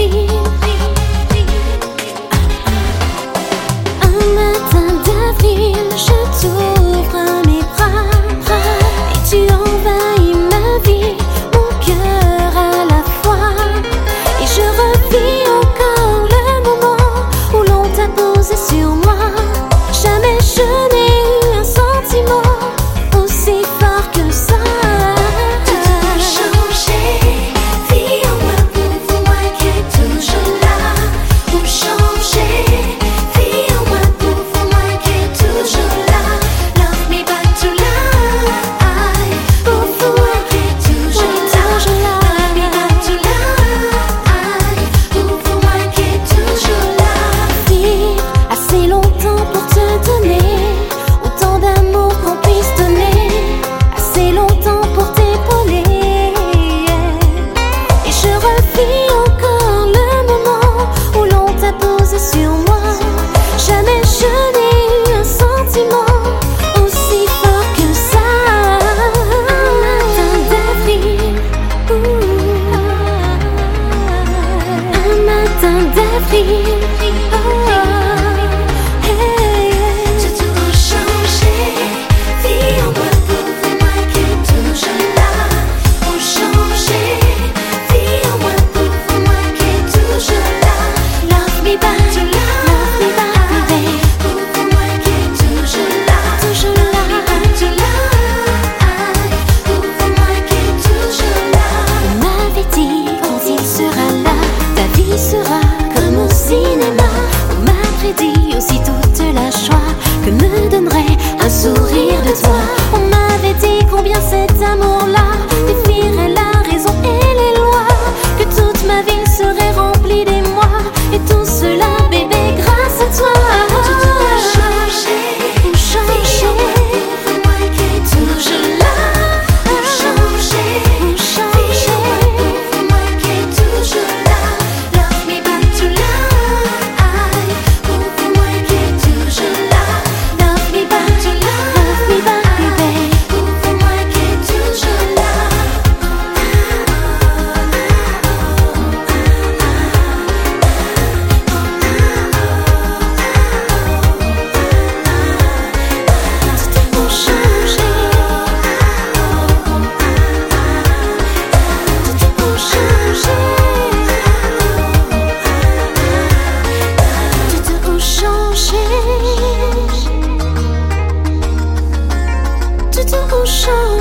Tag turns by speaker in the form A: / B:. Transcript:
A: Un matin d'avril, je t'ouvre mes bras et tu envahis ma vie, mon cœur à la fois. Et je revis encore le moment où l'on t'a posé sur moi. Jamais je n'ai eu un sentiment aussi fort que ça.
B: Tout a changé, vie en moi pour moi qui est toujours là. Tout changé, vie en moi pour moi qui est toujours là. Love me back to life, pour moi qui est toujours là. Love me back to life, pour moi qui est toujours là.
A: Vivre assez longtemps pour te donner autant d'amour qu'on puisse donner, assez longtemps pour t'épauler. Et je revis encore le moment où l'on t'a posé sur moi. Jamais je n'ai eu un sentiment aussi fort que ça. Un matin d'avril, un matin d'avril.
B: Tout a changé, vie en moi pour moi qui est toujours là. Tout changé, vie en moi pour moi qui est toujours là. Love me back to life, pour moi qui est toujours là. Love me back to life, pour moi qui est toujours là.
A: On m'avait dit quand il sera là, ta vie sera comme au cinéma. On m'a prédit aussi toute la joie que me donnerait un sourire de toi. On m'avait dit combien cet amour-là défierait la raison et les lois, que toute ma vie serait remplie d'émoi. Et tout cela, bébé, grâce à toi.
B: Tout a changé, vie en moi pour moi qui est toujours là. Tout changé, vie en moi pour moi qui est toujours là. Love me back to life, pour moi qui est toujours là. Love me back to life,
A: Bébé.
B: pour moi qui est toujours là.
A: Tout a changé. Tout a changé. Tout a changé. Tout a changé.